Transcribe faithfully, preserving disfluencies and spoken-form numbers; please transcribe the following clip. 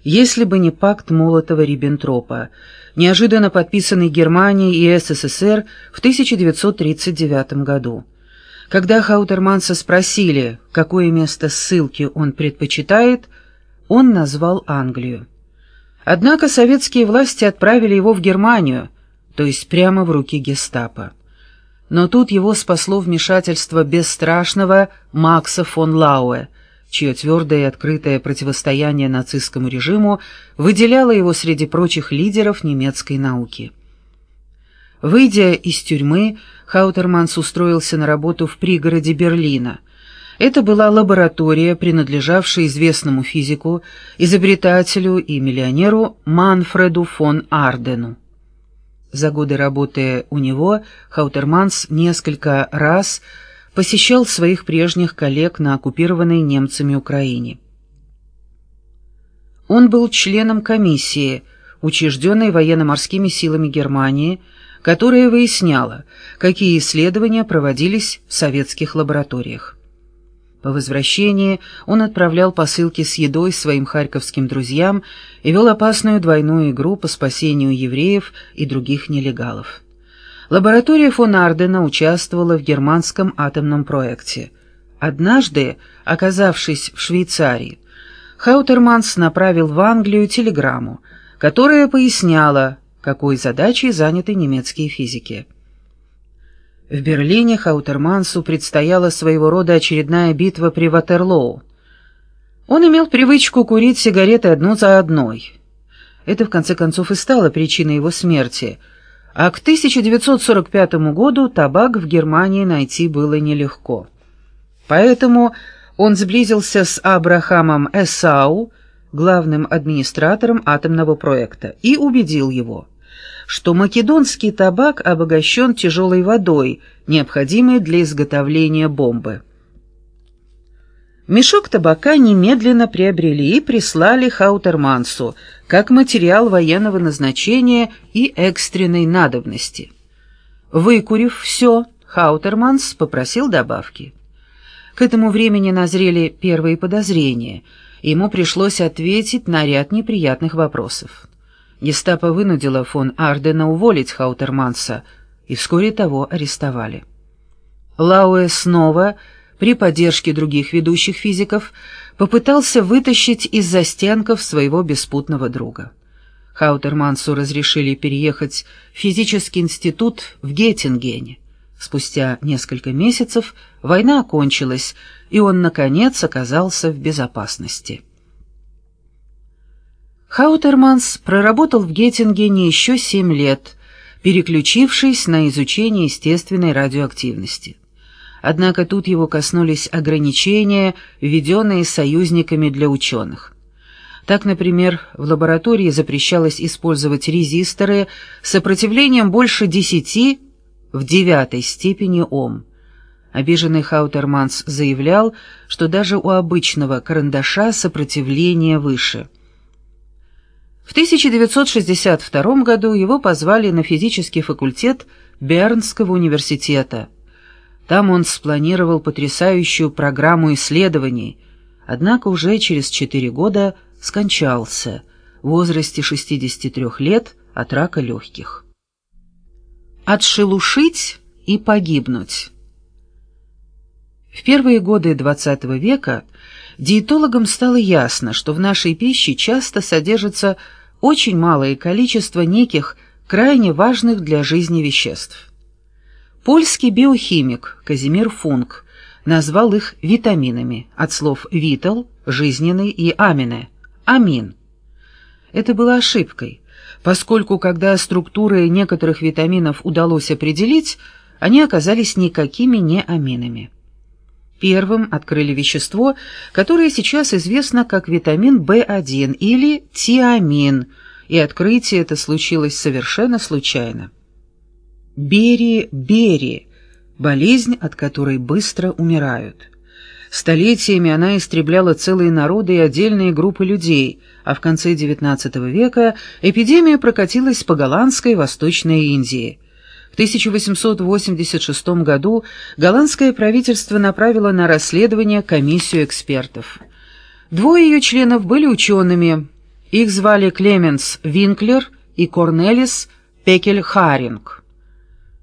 если бы не пакт Молотова-Риббентропа, неожиданно подписанный Германией и СССР в тысяча девятьсот тридцать девятом году. Когда Хаутерманса спросили, какое место ссылки он предпочитает, он назвал Англию. Однако советские власти отправили его в Германию, то есть прямо в руки гестапо. Но тут его спасло вмешательство бесстрашного Макса фон Лауэ, чье твердое и открытое противостояние нацистскому режиму выделяло его среди прочих лидеров немецкой науки. Выйдя из тюрьмы, Хаутерманс устроился на работу в пригороде Берлина. Это была лаборатория, принадлежавшая известному физику, изобретателю и миллионеру Манфреду фон Ардену. За годы работы у него Хаутерманс несколько раз посещал своих прежних коллег на оккупированной немцами Украине. Он был членом комиссии, учрежденной военно-морскими силами Германии, которая выясняла, какие исследования проводились в советских лабораториях. По возвращении он отправлял посылки с едой своим харьковским друзьям и вел опасную двойную игру по спасению евреев и других нелегалов. Лаборатория фон Ардена участвовала в германском атомном проекте. Однажды, оказавшись в Швейцарии, Хаутерманс направил в Англию телеграмму, которая поясняла, какой задачей заняты немецкие физики. В Берлине Хаутермансу предстояла своего рода очередная битва при Ватерлоу. Он имел привычку курить сигареты одну за одной. Это, в конце концов, и стало причиной его смерти, а к тысяча девятьсот сорок пятому году табак в Германии найти было нелегко. Поэтому он сблизился с Абрахамом Эссау, главным администратором атомного проекта, и убедил его, что македонский табак обогащен тяжелой водой, необходимой для изготовления бомбы. Мешок табака немедленно приобрели и прислали Хаутермансу как материал военного назначения и экстренной надобности. Выкурив все, Хаутерманс попросил добавки. К этому времени назрели первые подозрения, и ему пришлось ответить на ряд неприятных вопросов. Гестапо вынудило фон Ардена уволить Хаутерманса, и вскоре того арестовали. Лауэ снова, при поддержке других ведущих физиков, попытался вытащить из застенков своего беспутного друга. Хаутермансу разрешили переехать в физический институт в Геттингене. Спустя несколько месяцев война окончилась, и он, наконец, оказался в безопасности. Хаутерманс проработал в Геттингене еще семь лет, переключившись на изучение естественной радиоактивности. Однако тут его коснулись ограничения, введенные союзниками для ученых. Так, например, в лаборатории запрещалось использовать резисторы с сопротивлением больше десяти в девятой степени Ом. Обиженный Хаутерманс заявлял, что даже у обычного карандаша сопротивление выше. В тысяча девятьсот шестьдесят втором году его позвали на физический факультет Бернского университета. Там он спланировал потрясающую программу исследований, однако уже через четыре года скончался в возрасте шестидесяти трёх лет от рака легких. Отшелушить и погибнуть. В первые годы двадцатого века диетологам стало ясно, что в нашей пище часто содержится очень малое количество неких крайне важных для жизни веществ. Польский биохимик Казимир Функ назвал их витаминами, от слов «витал» – «жизненный» и «амине» – «амин». Это было ошибкой, поскольку когда структуры некоторых витаминов удалось определить, они оказались никакими не аминами. Первым открыли вещество, которое сейчас известно как витамин В один или тиамин, и открытие это случилось совершенно случайно. Бери-бери – болезнь, от которой быстро умирают. Столетиями она истребляла целые народы и отдельные группы людей, а в конце девятнадцатого века эпидемия прокатилась по голландской Восточной Индии. В тысяча восемьсот восемьдесят шестом году голландское правительство направило на расследование комиссию экспертов. Двое ее членов были учеными, Их звали Клеменс Винклер и Корнелис Пекельхаринг.